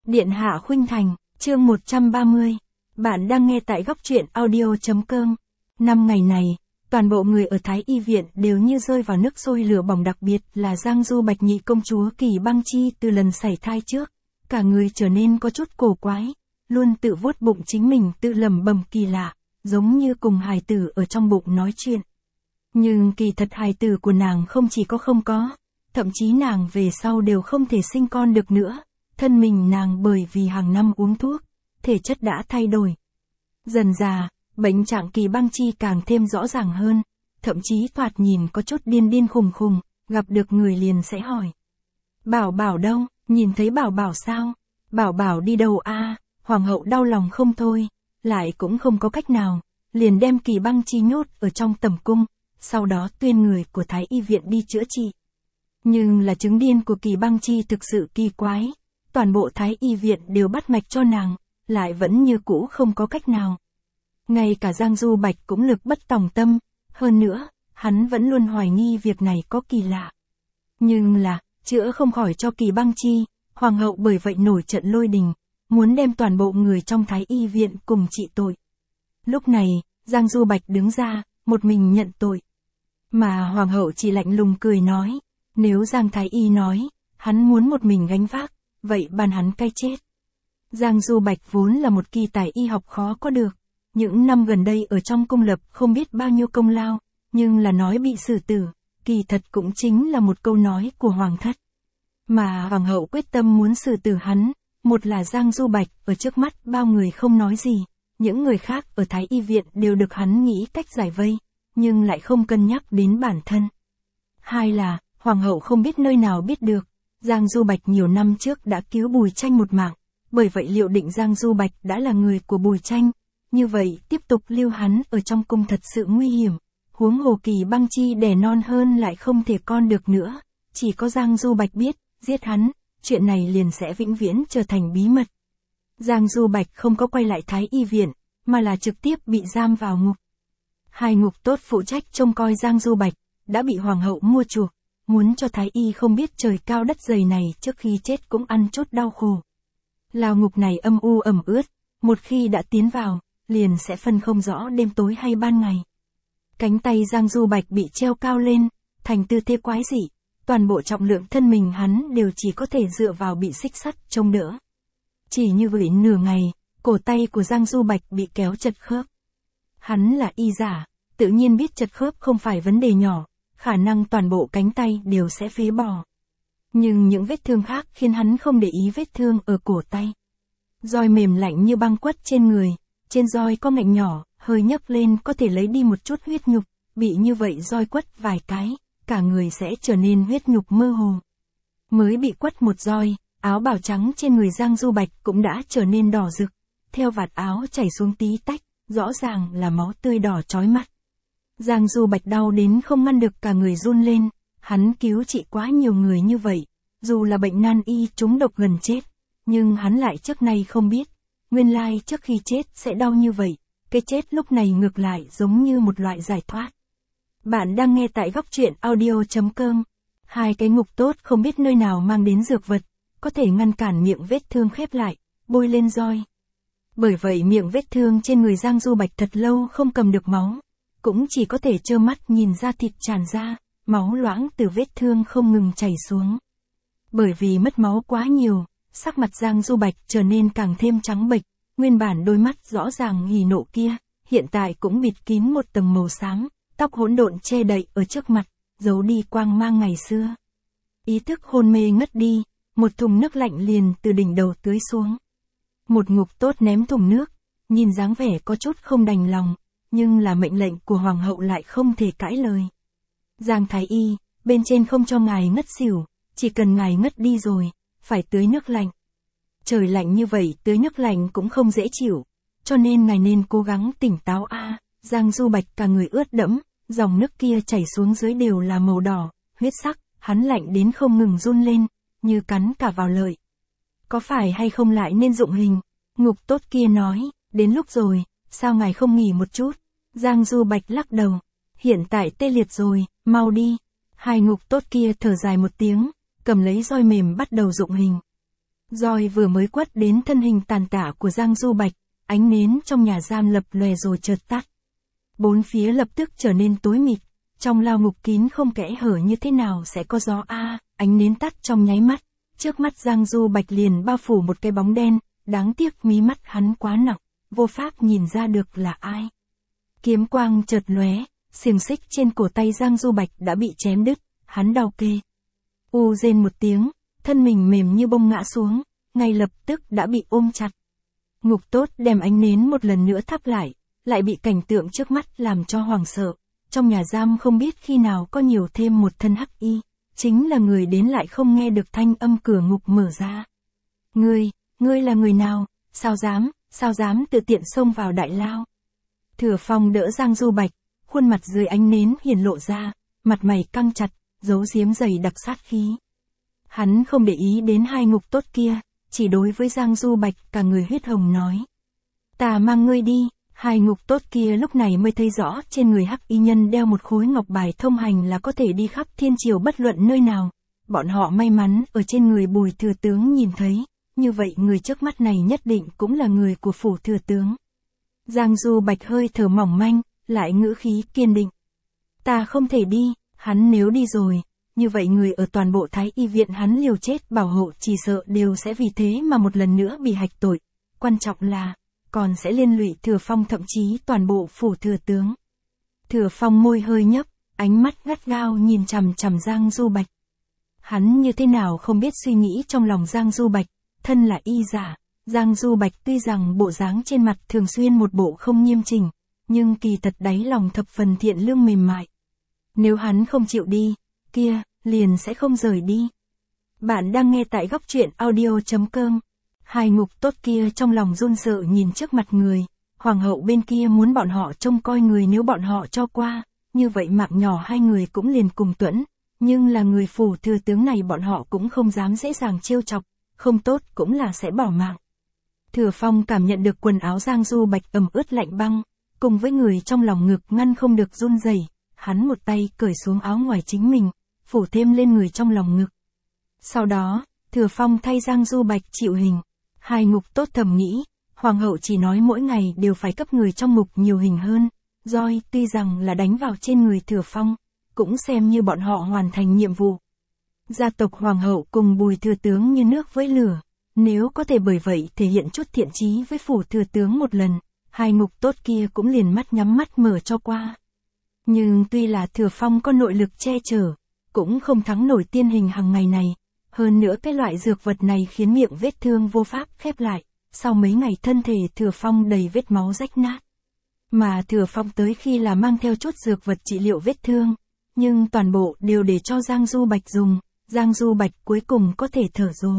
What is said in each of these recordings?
Điện hạ khuynh thành, chương 130. Bạn đang nghe tại góc truyện audio.com. 5 ngày này, toàn bộ người ở Thái Y Viện đều như rơi vào nước sôi lửa bỏng, đặc biệt là Giang Du Bạch nhị công chúa Kỳ Băng Chi từ lần sảy thai trước. Cả người trở nên có chút cổ quái, luôn tự vuốt bụng chính mình, tự lẩm bẩm kỳ lạ, giống như cùng hài tử ở trong bụng nói chuyện. Nhưng kỳ thật hài tử của nàng không chỉ không có, thậm chí nàng về sau đều không thể sinh con được nữa. Thân mình nàng bởi vì hàng năm uống thuốc, thể chất đã thay đổi. Dần dà, bệnh trạng Kỳ Băng Chi càng thêm rõ ràng hơn, thậm chí thoạt nhìn có chút điên điên khùng khùng, gặp được người liền sẽ hỏi. Bảo Bảo đâu, nhìn thấy Bảo Bảo sao? Bảo Bảo đi đâu a? Hoàng hậu đau lòng không thôi, lại cũng không có cách nào, liền đem Kỳ Băng Chi nhốt ở trong tẩm cung, sau đó tuyên người của Thái Y Viện đi chữa trị. Nhưng là chứng điên của Kỳ Băng Chi thực sự kỳ quái. Toàn bộ Thái Y Viện đều bắt mạch cho nàng, lại vẫn như cũ không có cách nào. Ngay cả Giang Du Bạch cũng lực bất tòng tâm, hơn nữa, hắn vẫn luôn hoài nghi việc này có kỳ lạ. Nhưng là, chữa không khỏi cho Kỳ Băng Chi, Hoàng hậu bởi vậy nổi trận lôi đình, muốn đem toàn bộ người trong Thái Y Viện cùng trị tội. Lúc này, Giang Du Bạch đứng ra, một mình nhận tội. Mà Hoàng hậu chỉ lạnh lùng cười nói, nếu Giang Thái Y nói, hắn muốn một mình gánh vác, vậy ban hắn cai chết. Giang Du Bạch vốn là một kỳ tài y học khó có được, những năm gần đây ở trong cung lập không biết bao nhiêu công lao, nhưng là nói bị xử tử, kỳ thật cũng chính là một câu nói của hoàng thất. Mà hoàng hậu quyết tâm muốn xử tử hắn, một là Giang Du Bạch ở trước mắt bao người không nói gì, những người khác ở Thái Y Viện đều được hắn nghĩ cách giải vây, nhưng lại không cân nhắc đến bản thân. Hai là, hoàng hậu không biết nơi nào biết được, Giang Du Bạch nhiều năm trước đã cứu Bùi Tranh một mạng, bởi vậy liệu định Giang Du Bạch đã là người của Bùi Tranh, như vậy tiếp tục lưu hắn ở trong cung thật sự nguy hiểm, huống hồ Kỳ Băng Chi đẻ non hơn lại không thể con được nữa, chỉ có Giang Du Bạch biết, giết hắn, chuyện này liền sẽ vĩnh viễn trở thành bí mật. Giang Du Bạch không có quay lại Thái Y Viện, mà là trực tiếp bị giam vào ngục. Hai ngục tốt phụ trách trông coi Giang Du Bạch, đã bị hoàng hậu mua chuộc. Muốn cho Thái Y không biết trời cao đất dày này trước khi chết cũng ăn chút đau khổ. Lao ngục này âm u ẩm ướt, một khi đã tiến vào, liền sẽ phân không rõ đêm tối hay ban ngày. Cánh tay Giang Du Bạch bị treo cao lên, thành tư thế quái dị, toàn bộ trọng lượng thân mình hắn đều chỉ có thể dựa vào bị xích sắt chống đỡ. Chỉ như vậy nửa ngày, cổ tay của Giang Du Bạch bị kéo chật khớp. Hắn là y giả, tự nhiên biết chật khớp không phải vấn đề nhỏ. Khả năng toàn bộ cánh tay đều sẽ phế bỏ. Nhưng những vết thương khác khiến hắn không để ý vết thương ở cổ tay. Roi mềm lạnh như băng quất trên người, trên roi có ngạnh nhỏ, hơi nhấc lên có thể lấy đi một chút huyết nhục, bị như vậy roi quất vài cái, cả người sẽ trở nên huyết nhục mơ hồ. Mới bị quất một roi, áo bào trắng trên người Giang Du Bạch cũng đã trở nên đỏ rực, theo vạt áo chảy xuống tí tách, rõ ràng là máu tươi đỏ chói mắt. Giang Du Bạch đau đến không ngăn được, cả người run lên, hắn cứu trị quá nhiều người như vậy, dù là bệnh nan y trúng độc gần chết, nhưng hắn lại trước nay không biết, nguyên lai trước khi chết sẽ đau như vậy, cái chết lúc này ngược lại giống như một loại giải thoát. Bạn đang nghe tại góc truyện audio.com. Hai cái ngục tốt không biết nơi nào mang đến dược vật, có thể ngăn cản miệng vết thương khép lại, bôi lên roi. Bởi vậy miệng vết thương trên người Giang Du Bạch thật lâu không cầm được máu. Cũng chỉ có thể trơ mắt nhìn da thịt tràn ra, máu loãng từ vết thương không ngừng chảy xuống. Bởi vì mất máu quá nhiều, sắc mặt Giang Du Bạch trở nên càng thêm trắng bệch, nguyên bản đôi mắt rõ ràng hỉ nộ kia, hiện tại cũng bịt kín một tầng màu xám, tóc hỗn độn che đậy ở trước mặt, giấu đi quang mang ngày xưa. Ý thức hôn mê ngất đi, một thùng nước lạnh liền từ đỉnh đầu tưới xuống. Một ngục tốt ném thùng nước, nhìn dáng vẻ có chút không đành lòng. Nhưng là mệnh lệnh của hoàng hậu lại không thể cãi lời. Giang Thái Y, bên trên không cho ngài ngất xỉu, chỉ cần ngài ngất đi rồi, phải tưới nước lạnh. Trời lạnh như vậy tưới nước lạnh cũng không dễ chịu, cho nên ngài nên cố gắng tỉnh táo a. Giang Du Bạch cả người ướt đẫm, dòng nước kia chảy xuống dưới đều là màu đỏ, huyết sắc, hắn lạnh đến không ngừng run lên, như cắn cả vào lợi. Có phải hay không lại nên dụng hình? Ngục tốt kia nói, đến lúc rồi. Sao ngài không nghỉ một chút? Giang Du Bạch lắc đầu. Hiện tại tê liệt rồi, mau đi. Hai ngục tốt kia thở dài một tiếng, cầm lấy roi mềm bắt đầu dụng hình. Roi vừa mới quất đến thân hình tàn tả của Giang Du Bạch, ánh nến trong nhà giam lập lòe rồi chợt tắt. Bốn phía lập tức trở nên tối mịt, trong lao ngục kín không kẽ hở như thế nào sẽ có gió ánh nến tắt trong nháy mắt, trước mắt Giang Du Bạch liền bao phủ một cái bóng đen, đáng tiếc mí mắt hắn quá nặng, vô pháp nhìn ra được là ai. Kiếm quang chợt lóe, xiềng xích trên cổ tay Giang Du Bạch đã bị chém đứt, hắn đau kê. Rên một tiếng, thân mình mềm như bông ngã xuống, ngay lập tức đã bị ôm chặt. Ngục tốt đem ánh nến một lần nữa thắp lại bị cảnh tượng trước mắt làm cho hoảng sợ. Trong nhà giam không biết khi nào có nhiều thêm một thân hắc y, chính là người đến lại không nghe được thanh âm cửa ngục mở ra. Ngươi là người nào, sao dám tự tiện xông vào đại lao. Thừa Phong đỡ Giang Du Bạch, khuôn mặt dưới ánh nến hiển lộ ra, mặt mày căng chặt, giấu giếm dày đặc sát khí. Hắn không để ý đến hai ngục tốt kia, chỉ đối với Giang Du Bạch cả người huyết hồng nói. Ta mang ngươi đi. Hai ngục tốt kia lúc này mới thấy rõ trên người hắc y nhân đeo một khối ngọc bài thông hành là có thể đi khắp thiên triều bất luận nơi nào. Bọn họ may mắn ở trên người Bùi thừa tướng nhìn thấy, như vậy người trước mắt này nhất định cũng là người của phủ thừa tướng. Giang Du Bạch hơi thở mỏng manh, lại ngữ khí kiên định. Ta không thể đi, hắn nếu đi rồi, như vậy người ở toàn bộ Thái Y viện hắn liều chết bảo hộ chỉ sợ đều sẽ vì thế mà một lần nữa bị hạch tội. Quan trọng là còn sẽ liên lụy Thừa Phong thậm chí toàn bộ phủ thừa tướng. Thừa Phong môi hơi nhấp, ánh mắt gắt gao nhìn chằm chằm Giang Du Bạch. Hắn như thế nào không biết suy nghĩ trong lòng Giang Du Bạch, thân là y giả, Giang Du Bạch tuy rằng bộ dáng trên mặt thường xuyên một bộ không nghiêm chỉnh, nhưng kỳ thật đáy lòng thập phần thiện lương mềm mại. Nếu hắn không chịu đi, kia, liền sẽ không rời đi. Bạn đang nghe tại góc truyện audio.com. Hai ngục tốt kia trong lòng run sợ nhìn trước mặt người, hoàng hậu bên kia muốn bọn họ trông coi người nếu bọn họ cho qua, như vậy mạng nhỏ hai người cũng liền cùng tuẫn, nhưng là người phủ thừa tướng này bọn họ cũng không dám dễ dàng trêu chọc, không tốt cũng là sẽ bỏ mạng. Thừa Phong cảm nhận được quần áo Giang Du Bạch ẩm ướt lạnh băng, cùng với người trong lòng ngực ngăn không được run rẩy, hắn một tay cởi xuống áo ngoài chính mình, phủ thêm lên người trong lòng ngực. Sau đó, Thừa Phong thay Giang Du Bạch chịu hình. Hai ngục tốt thầm nghĩ, hoàng hậu chỉ nói mỗi ngày đều phải cấp người trong ngục nhiều hình hơn, Roi tuy rằng là đánh vào trên người Thừa Phong, cũng xem như bọn họ hoàn thành nhiệm vụ. Gia tộc hoàng hậu cùng Bùi thừa tướng như nước với lửa, nếu có thể bởi vậy thể hiện chút thiện chí với phủ thừa tướng một lần, hai ngục tốt kia cũng liền mắt nhắm mắt mở cho qua. Nhưng tuy là Thừa Phong có nội lực che chở, cũng không thắng nổi tiên hình hàng ngày này. Hơn nữa cái loại dược vật này khiến miệng vết thương vô pháp khép lại, sau mấy ngày thân thể Thừa Phong đầy vết máu rách nát. Mà Thừa Phong tới khi là mang theo chút dược vật trị liệu vết thương, nhưng toàn bộ đều để cho Giang Du Bạch dùng, Giang Du Bạch cuối cùng có thể thở dố.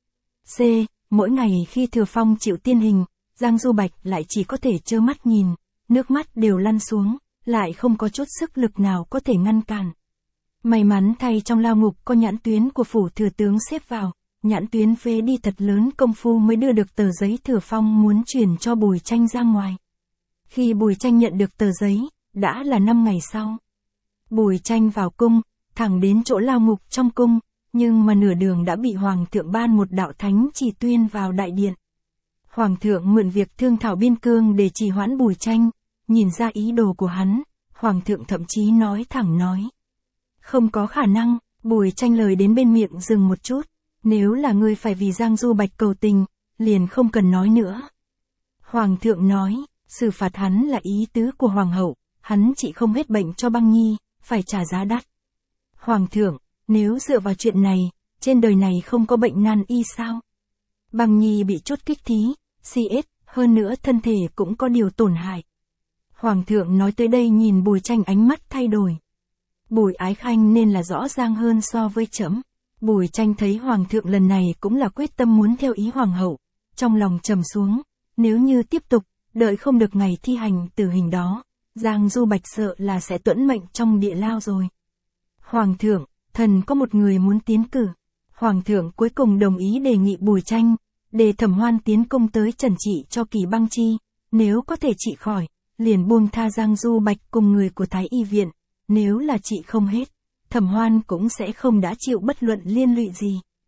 Mỗi ngày khi Thừa Phong chịu tiên hình, Giang Du Bạch lại chỉ có thể trơ mắt nhìn, nước mắt đều lăn xuống, lại không có chút sức lực nào có thể ngăn cản. May mắn thay trong lao ngục có nhãn tuyến của phủ thừa tướng xếp vào, nhãn tuyến phế đi thật lớn công phu mới đưa được tờ giấy Thừa Phong muốn chuyển cho Bùi Tranh ra ngoài. Khi Bùi Tranh nhận được tờ giấy, đã là 5 ngày sau. Bùi Tranh vào cung, thẳng đến chỗ lao ngục trong cung, nhưng mà nửa đường đã bị Hoàng thượng ban một đạo thánh chỉ tuyên vào đại điện. Hoàng thượng mượn việc thương thảo biên cương để trì hoãn Bùi Tranh, nhìn ra ý đồ của hắn, Hoàng thượng thậm chí nói thẳng nói. Không có khả năng, Bùi Tranh lời đến bên miệng dừng một chút, nếu là ngươi phải vì Giang Du Bạch cầu tình, liền không cần nói nữa. Hoàng thượng nói, xử phạt hắn là ý tứ của Hoàng hậu, hắn chỉ không hết bệnh cho Băng Nhi, phải trả giá đắt. Hoàng thượng, nếu dựa vào chuyện này, trên đời này không có bệnh nan y sao? Băng Nhi bị chút kích thí, CS, hơn nữa thân thể cũng có điều tổn hại. Hoàng thượng nói tới đây nhìn Bùi Tranh ánh mắt thay đổi. Bùi Ái Khanh nên là rõ ràng hơn so với trẫm. Bùi Tranh thấy Hoàng thượng lần này cũng là quyết tâm muốn theo ý Hoàng hậu, trong lòng trầm xuống, nếu như tiếp tục, đợi không được ngày thi hành tử hình đó, Giang Du Bạch sợ là sẽ tuẫn mệnh trong địa lao rồi. Hoàng thượng, thần có một người muốn tiến cử. Hoàng thượng cuối cùng đồng ý đề nghị Bùi Tranh, để Thẩm Hoan tiến công tới trần trị cho Kỳ Băng Chi, nếu có thể trị khỏi, liền buông tha Giang Du Bạch cùng người của Thái Y viện, nếu là trị không hết, Thẩm Hoan cũng sẽ không đã chịu bất luận liên lụy gì.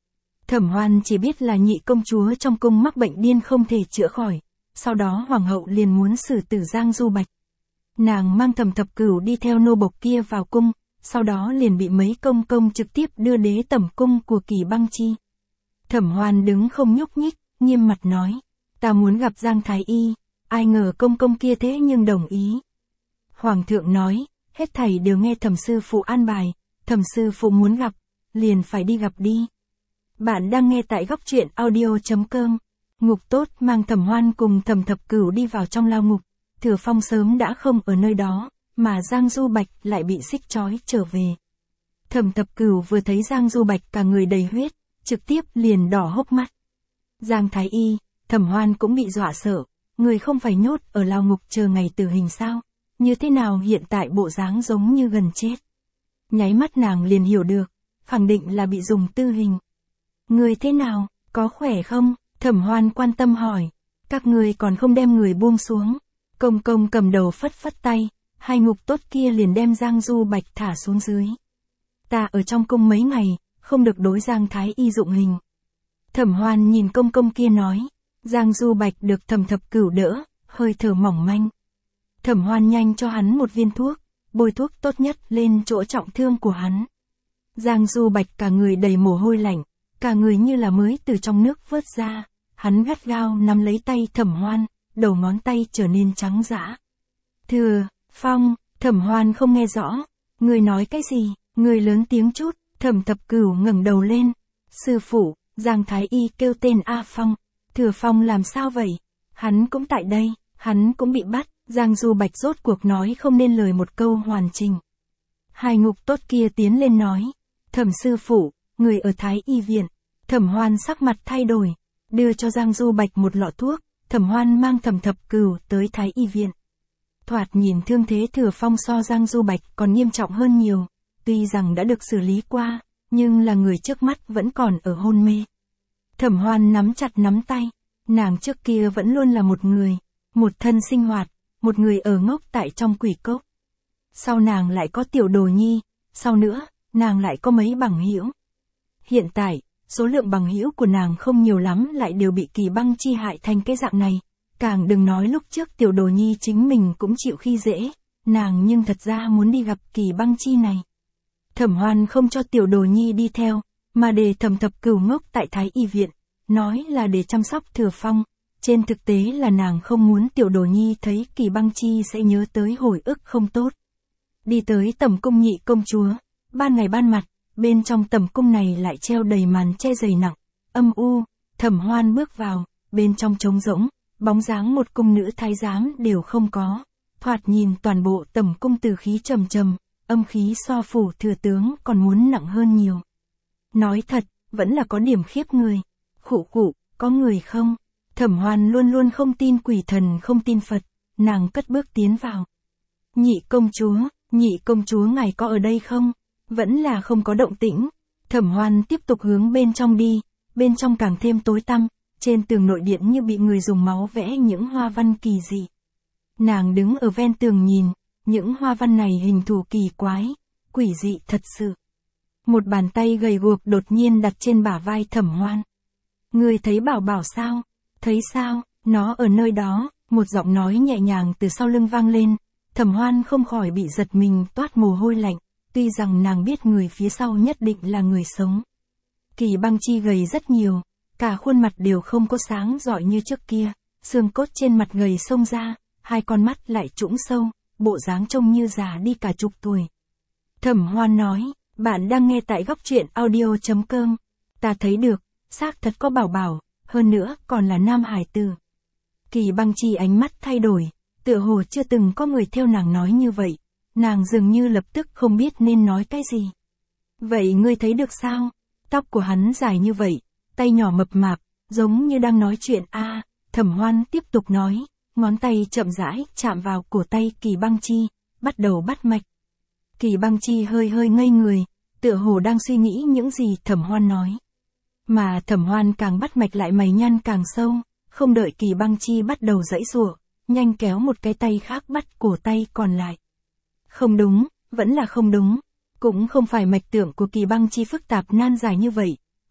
Thẩm Hoan chỉ biết là nhị công chúa trong cung mắc bệnh điên không thể chữa khỏi, sau đó hoàng hậu liền muốn xử tử Giang Du Bạch. Nàng mang Thẩm Thập Cửu đi theo nô bộc kia vào cung, sau đó liền bị mấy công công trực tiếp đưa đế tẩm cung của Kỳ Băng Chi. Thẩm Hoan đứng không nhúc nhích, nghiêm mặt nói, ta muốn gặp Giang Thái Y, ai ngờ công công kia thế nhưng đồng ý. Hoàng thượng nói, hết thảy đều nghe Thẩm sư phụ an bài, Thẩm sư phụ muốn gặp, liền phải đi gặp đi. Bạn đang nghe tại góc truyện audio.com. Ngục tốt mang Thẩm Hoan cùng Thẩm Thập Cửu đi vào trong lao ngục, Thừa Phong sớm đã không ở nơi đó, mà Giang Du Bạch lại bị xích trói trở về. Thẩm Thập Cửu vừa thấy Giang Du Bạch cả người đầy huyết, trực tiếp liền đỏ hốc mắt. Giang Thái Y, Thẩm Hoan cũng bị dọa sợ, người không phải nhốt ở lao ngục chờ ngày tử hình sao, như thế nào hiện tại bộ dáng giống như gần chết. Nháy mắt nàng liền hiểu được, khẳng định là bị dùng tư hình. Người thế nào, có khỏe không? Thẩm Hoan quan tâm hỏi. Các người còn không đem người buông xuống. Công công cầm đầu phất phất tay, hai ngục tốt kia liền đem Giang Du Bạch thả xuống dưới. Ta ở trong cung mấy ngày, không được đối Giang Thái Y dụng hình. Thẩm Hoan nhìn công công kia nói. Giang Du Bạch được Thẩm Thập Cửu đỡ, hơi thở mỏng manh. Thẩm Hoan nhanh cho hắn một viên thuốc, bôi thuốc tốt nhất lên chỗ trọng thương của hắn. Giang Du Bạch cả người đầy mồ hôi lạnh, cả người như là mới từ trong nước vớt ra, hắn gắt gao nắm lấy tay Thẩm Hoan, đầu ngón tay trở nên trắng dã. Thừa Phong, Thẩm Hoan không nghe rõ, người nói cái gì, người lớn tiếng chút. Thẩm Thập Cửu ngẩng đầu lên. Sư phụ, Giang Thái Y kêu tên A Phong. Thừa Phong làm sao vậy? Hắn cũng tại đây, hắn cũng bị bắt. Giang Du Bạch rốt cuộc nói không nên lời một câu hoàn chỉnh. Hai ngục tốt kia tiến lên nói. Thẩm sư phụ, người ở Thái Y viện. Thẩm Hoan sắc mặt thay đổi, đưa cho Giang Du Bạch một lọ thuốc. Thẩm Hoan mang Thẩm Thập Cửu tới Thái Y viện. Thoạt nhìn thương thế Thừa Phong so Giang Du Bạch còn nghiêm trọng hơn nhiều. Tuy rằng đã được xử lý qua, nhưng là người trước mắt vẫn còn ở hôn mê. Thẩm Hoan nắm chặt nắm tay, nàng trước kia vẫn luôn là một người, một thân sinh hoạt, một người ở ngốc tại trong quỷ cốc. Sau nàng lại có Tiểu Đồ Nhi, sau nữa, nàng lại có mấy bằng hữu. Hiện tại, số lượng bằng hữu của nàng không nhiều lắm lại đều bị Kỳ Băng Chi hại thành cái dạng này, càng đừng nói lúc trước Tiểu Đồ Nhi chính mình cũng chịu khi dễ, nàng nhưng thật ra muốn đi gặp Kỳ Băng Chi này. Thẩm Hoan không cho Tiểu Đồ Nhi đi theo, mà để Thẩm Thập Cửu ngốc tại Thái Y viện, nói là để chăm sóc Thừa Phong, trên thực tế là nàng không muốn Tiểu Đồ Nhi thấy Kỳ Băng Chi sẽ nhớ tới hồi ức không tốt. Đi tới tẩm cung nhị công chúa, ban ngày ban mặt, bên trong tẩm cung này lại treo đầy màn che dày nặng, âm u. Thẩm Hoan bước vào, bên trong trống rỗng, bóng dáng một cung nữ thái giám đều không có, thoạt nhìn toàn bộ tẩm cung từ khí trầm trầm, âm khí so phủ thừa tướng còn muốn nặng hơn nhiều. Nói thật, vẫn là có điểm khiếp người. Khụ khụ, có người không? Thẩm Hoan luôn luôn không tin quỷ thần không tin Phật, nàng cất bước tiến vào. Nhị công chúa ngài có ở đây không? Vẫn là không có động tĩnh. Thẩm Hoan tiếp tục hướng bên trong đi, bên trong càng thêm tối tăm, trên tường nội điện như bị người dùng máu vẽ những hoa văn kỳ dị. Nàng đứng ở ven tường nhìn, những hoa văn này hình thù kỳ quái, quỷ dị thật sự. Một bàn tay gầy guộc đột nhiên đặt trên bả vai Thẩm Hoan. Người thấy Bảo Bảo sao? Thấy sao? Nó ở nơi đó. Một giọng nói nhẹ nhàng từ sau lưng vang lên. Thẩm Hoan không khỏi bị giật mình toát mồ hôi lạnh, tuy rằng nàng biết người phía sau nhất định là người sống. Kỳ Băng Chi gầy rất nhiều, cả khuôn mặt đều không có sáng rọi như trước kia, xương cốt trên mặt gầy xông ra, hai con mắt lại trũng sâu, bộ dáng trông như già đi cả chục tuổi. Thẩm Hoan nói, bạn đang nghe tại góc truyện audio.com. Ta thấy được, xác thật có Bảo Bảo, hơn nữa còn là nam hải tử. Kỳ Băng Chi ánh mắt thay đổi, tựa hồ chưa từng có người theo nàng nói như vậy, nàng dường như lập tức không biết nên nói cái gì. Vậy ngươi thấy được sao? Tóc của hắn dài như vậy, tay nhỏ mập mạp, giống như đang nói chuyện a. Thẩm Hoan tiếp tục nói, ngón tay chậm rãi chạm vào cổ tay Kỳ Băng Chi, bắt đầu bắt mạch. Kỳ Băng Chi hơi hơi ngây người, tựa hồ đang suy nghĩ những gì Thẩm Hoan nói. Mà Thẩm Hoan càng bắt mạch lại mày nhăn càng sâu, không đợi Kỳ Băng Chi bắt đầu giãy giụa, nhanh kéo một cái tay khác bắt cổ tay còn lại. Không đúng, vẫn là không đúng, cũng không phải mạch tượng của Kỳ Băng Chi phức tạp nan giải như vậy,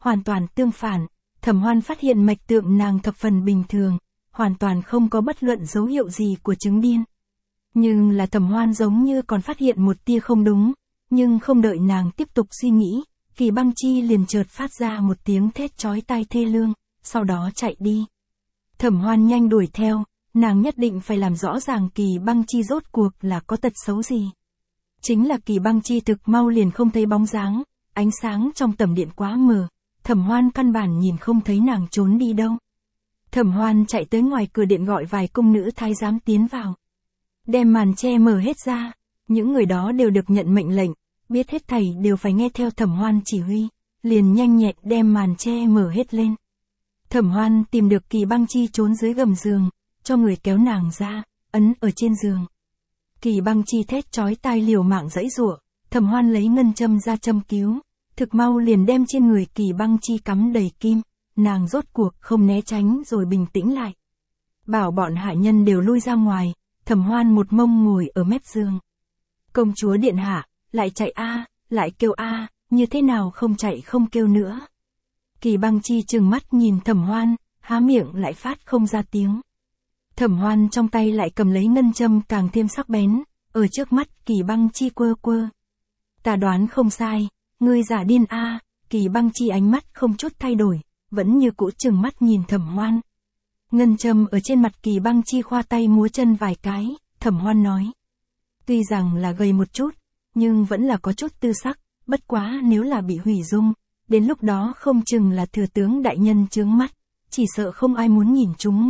hoàn toàn tương phản. Thẩm Hoan phát hiện mạch tượng nàng thập phần bình thường, hoàn toàn không có bất luận dấu hiệu gì của chứng điên. Nhưng là Thẩm Hoan giống như còn phát hiện một tia không đúng, nhưng không đợi nàng tiếp tục suy nghĩ, Kỳ Băng Chi liền chợt phát ra một tiếng thét chói tai thê lương, sau đó chạy đi. Thẩm Hoan nhanh đuổi theo, nàng nhất định phải làm rõ ràng Kỳ Băng Chi rốt cuộc là có tật xấu gì. Chính là Kỳ Băng Chi thực mau liền không thấy bóng dáng, ánh sáng trong tầm điện quá mờ, Thẩm Hoan căn bản nhìn không thấy nàng trốn đi đâu. Thẩm Hoan chạy tới ngoài cửa điện gọi vài cung nữ thái giám tiến vào. Đem màn che mở hết ra, những người đó đều được nhận mệnh lệnh, biết hết thảy đều phải nghe theo Thẩm Hoan chỉ huy, liền nhanh nhẹn đem màn che mở hết lên. Thẩm Hoan tìm được Kỳ Băng Chi trốn dưới gầm giường, cho người kéo nàng ra, ấn ở trên giường. Kỳ Băng Chi thét chói tai liều mạng giãy giụa, Thẩm Hoan lấy ngân châm ra châm cứu, thực mau liền đem trên người Kỳ Băng Chi cắm đầy kim, nàng rốt cuộc không né tránh rồi bình tĩnh lại. Bảo bọn hạ nhân đều lui ra ngoài, Thẩm Hoan một mông ngồi ở mép giường. Công chúa điện hạ, lại chạy lại kêu như thế nào không chạy không kêu nữa. Kỳ Băng Chi trừng mắt nhìn Thẩm Hoan, há miệng lại phát không ra tiếng. Thẩm Hoan trong tay lại cầm lấy ngân châm càng thêm sắc bén, ở trước mắt Kỳ Băng Chi quơ quơ. Ta đoán không sai, ngươi giả điên Kỳ Băng Chi ánh mắt không chút thay đổi, vẫn như cũ trừng mắt nhìn Thẩm Hoan. Ngân châm ở trên mặt Kỳ Băng Chi khoa tay múa chân vài cái, Thẩm Hoan nói. Tuy rằng là gầy một chút, nhưng vẫn là có chút tư sắc, bất quá nếu là bị hủy dung, đến lúc đó không chừng là thừa tướng đại nhân chướng mắt, chỉ sợ không ai muốn nhìn chúng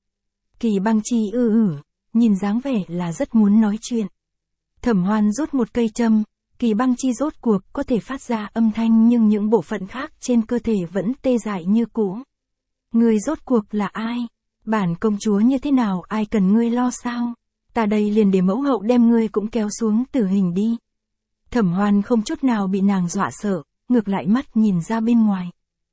Kỳ Băng Chi nhìn dáng vẻ là rất muốn nói chuyện. Thẩm Hoan rút một cây châm, Kỳ Băng Chi rốt cuộc có thể phát ra âm thanh nhưng những bộ phận khác trên cơ thể vẫn tê dại như cũ. Ngươi rốt cuộc là ai? Bản công chúa như thế nào ai cần ngươi lo sao? Ta đây liền để mẫu hậu đem ngươi cũng kéo xuống tử hình đi. Thẩm Hoan không chút nào bị nàng dọa sợ, ngược lại mắt nhìn ra bên ngoài.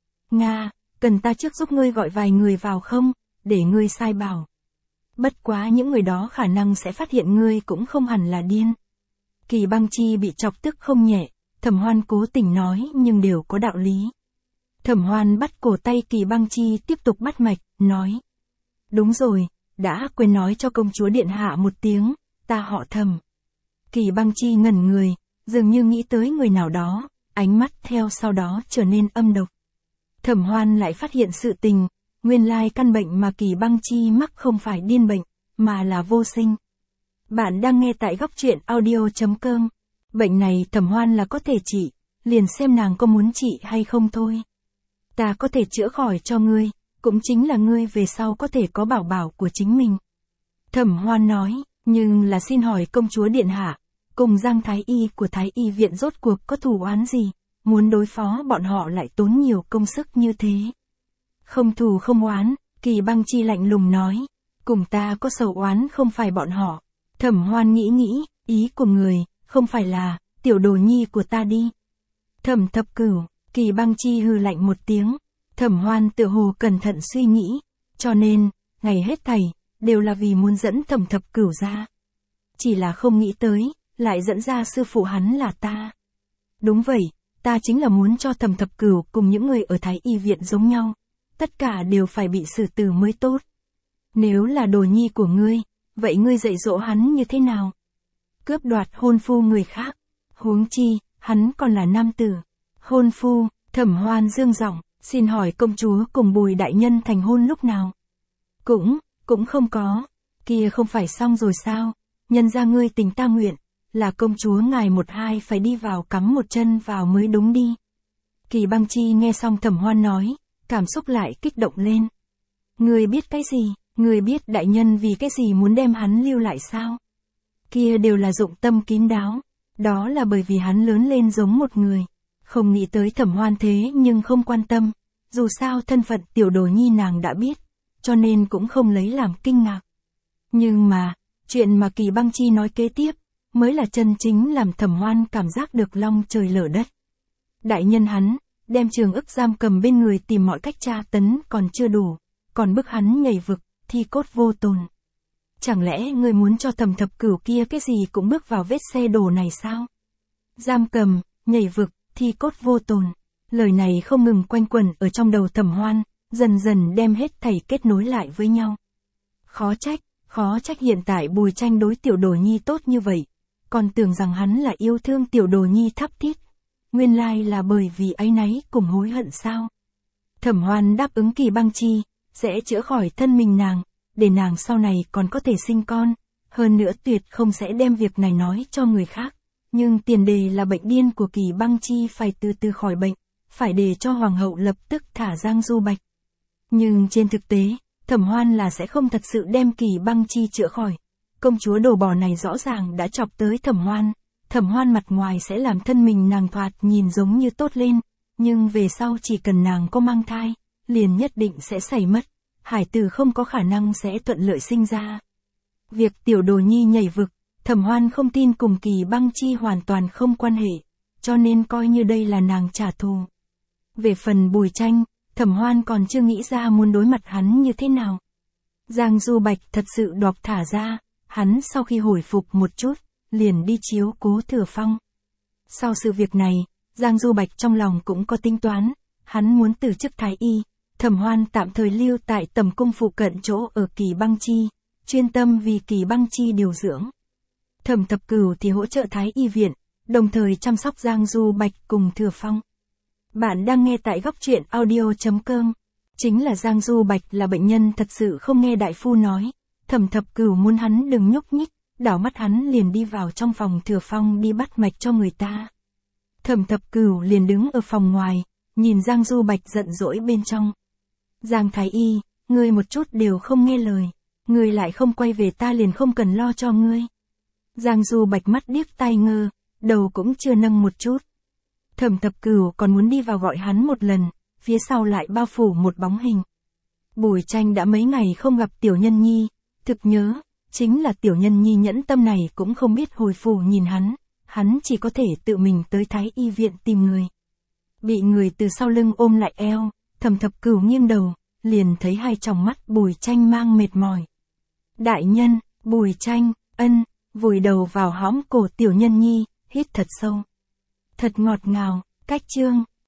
Cần ta trước giúp ngươi gọi vài người vào không, để ngươi sai bảo. Bất quá những người đó khả năng sẽ phát hiện ngươi cũng không hẳn là điên. Kỳ Băng Chi bị chọc tức không nhẹ, Thẩm Hoan cố tình nói nhưng đều có đạo lý. Thẩm Hoan bắt cổ tay Kỳ Băng Chi tiếp tục bắt mạch, nói. Đúng rồi, đã quên nói cho công chúa điện hạ một tiếng, ta họ Thẩm. Kỳ Băng Chi ngẩn người, dường như nghĩ tới người nào đó, ánh mắt theo sau đó trở nên âm độc. Thẩm Hoan lại phát hiện sự tình, nguyên lai căn bệnh mà Kỳ Băng Chi mắc không phải điên bệnh, mà là vô sinh. Bạn đang nghe tại góc truyện audio.com. Bệnh này Thẩm Hoan là có thể trị, liền xem nàng có muốn trị hay không thôi. Ta có thể chữa khỏi cho ngươi, cũng chính là ngươi về sau có thể có bảo bảo của chính mình. Thẩm Hoan nói, nhưng là xin hỏi công chúa điện hạ, cùng Giang Thái Y của Thái Y viện rốt cuộc có thù oán gì, muốn đối phó bọn họ lại tốn nhiều công sức như thế. Không thù không oán, Kỳ Băng Chi lạnh lùng nói, cùng ta có sầu oán không phải bọn họ. Thẩm Hoan nghĩ, ý của người, không phải là, tiểu đồ nhi của ta đi. Thẩm Thập Cửu, Kỳ Băng Chi hừ lạnh một tiếng, Thẩm Hoan tựa hồ cẩn thận suy nghĩ, cho nên, ngày hết thảy, đều là vì muốn dẫn Thẩm Thập Cửu ra. Chỉ là không nghĩ tới, lại dẫn ra sư phụ hắn là ta. Đúng vậy, ta chính là muốn cho Thẩm Thập Cửu cùng những người ở Thái Y viện giống nhau, tất cả đều phải bị xử tử mới tốt. Nếu là đồ nhi của ngươi, vậy ngươi dạy dỗ hắn như thế nào? Cướp đoạt hôn phu người khác, huống chi, hắn còn là nam tử. Hôn phu, Thẩm Hoan dương giọng, xin hỏi công chúa cùng Bùi đại nhân thành hôn lúc nào? Cũng không có, kia không phải xong rồi sao? Nhân ra ngươi tình ta nguyện, là công chúa ngài một hai phải đi vào cắm một chân vào mới đúng đi. Kỳ Băng Chi nghe xong Thẩm Hoan nói, cảm xúc lại kích động lên. Ngươi biết cái gì? Ngươi biết đại nhân vì cái gì muốn đem hắn lưu lại sao? Kia đều là dụng tâm kín đáo, đó là bởi vì hắn lớn lên giống một người. Không nghĩ tới Thẩm Hoan thế nhưng không quan tâm, dù sao thân phận tiểu đồ nhi nàng đã biết, cho nên cũng không lấy làm kinh ngạc. Nhưng mà, chuyện mà Kỳ Băng Chi nói kế tiếp, mới là chân chính làm Thẩm Hoan cảm giác được long trời lở đất. Đại nhân hắn, đem Trường Ức giam cầm bên người tìm mọi cách tra tấn còn chưa đủ, còn bức hắn nhảy vực, thi cốt vô tồn. Chẳng lẽ ngươi muốn cho Thẩm Thập Cửu kia cái gì cũng bước vào vết xe đổ này sao? Giam cầm, nhảy vực, thi cốt vô tồn. Lời này không ngừng quanh quẩn ở trong đầu Thẩm Hoan, dần dần đem hết thảy kết nối lại với nhau. Khó trách hiện tại Bùi Tranh đối Tiểu Đồ Nhi tốt như vậy, còn tưởng rằng hắn là yêu thương Tiểu Đồ Nhi thắm thiết. Nguyên lai là bởi vì áy náy cùng hối hận sao. Thẩm Hoan đáp ứng Kỳ Băng Chi, sẽ chữa khỏi thân mình nàng, để nàng sau này còn có thể sinh con, hơn nữa tuyệt không sẽ đem việc này nói cho người khác. Nhưng tiền đề là bệnh điên của Kỳ Băng Chi phải từ từ khỏi bệnh, phải để cho Hoàng hậu lập tức thả Giang Du Bạch. Nhưng trên thực tế, Thẩm Hoan là sẽ không thật sự đem Kỳ Băng Chi chữa khỏi. Công chúa đồ bỏ này rõ ràng đã chọc tới Thẩm Hoan. Thẩm Hoan mặt ngoài sẽ làm thân mình nàng thoạt nhìn giống như tốt lên, nhưng về sau chỉ cần nàng có mang thai, liền nhất định sẽ xảy mất. Hải tử không có khả năng sẽ thuận lợi sinh ra. Việc Tiểu Đồ Nhi nhảy vực, Thẩm Hoan không tin cùng Kỳ Băng Chi hoàn toàn không quan hệ, cho nên coi như đây là nàng trả thù. Về phần Bùi Tranh, Thẩm Hoan còn chưa nghĩ ra muốn đối mặt hắn như thế nào. Giang Du Bạch thật sự độc thả ra, hắn sau khi hồi phục một chút, liền đi chiếu cố Thừa Phong. Sau sự việc này, Giang Du Bạch trong lòng cũng có tính toán, hắn muốn từ chức thái y. Thẩm Hoan tạm thời lưu tại tầm cung phụ cận chỗ ở Kỳ Băng Chi, chuyên tâm vì Kỳ Băng Chi điều dưỡng. Thẩm Thập Cửu thì hỗ trợ thái y viện, đồng thời chăm sóc Giang Du Bạch cùng Thừa Phong. Bạn đang nghe tại góc truyện audio.com. Chính là Giang Du Bạch là bệnh nhân thật sự không nghe đại phu nói. Thẩm Thập Cửu muốn hắn đừng nhúc nhích, đảo mắt hắn liền đi vào trong phòng Thừa Phong đi bắt mạch cho người ta. Thẩm Thập Cửu liền đứng ở phòng ngoài, nhìn Giang Du Bạch giận dỗi bên trong. Giang Thái Y, ngươi một chút đều không nghe lời, ngươi lại không quay về ta liền không cần lo cho ngươi. Giang Du Bạch mắt điếc tai ngơ, đầu cũng chưa nâng một chút. Thẩm Thập Cửu còn muốn đi vào gọi hắn một lần, phía sau lại bao phủ một bóng hình. Bùi Tranh đã mấy ngày không gặp Tiểu Nhân Nhi, thực nhớ, chính là Tiểu Nhân Nhi nhẫn tâm này cũng không biết hồi phủ nhìn hắn chỉ có thể tự mình tới Thái Y viện tìm người. Bị người từ sau lưng ôm lại eo, Thẩm Thập Cửu nghiêng đầu, liền thấy hai tròng mắt Bùi Tranh mang mệt mỏi. Đại nhân, Bùi Tranh, vùi đầu vào hõm cổ Tiểu Nhân Nhi, hít thật sâu. Thật ngọt ngào, cách chương.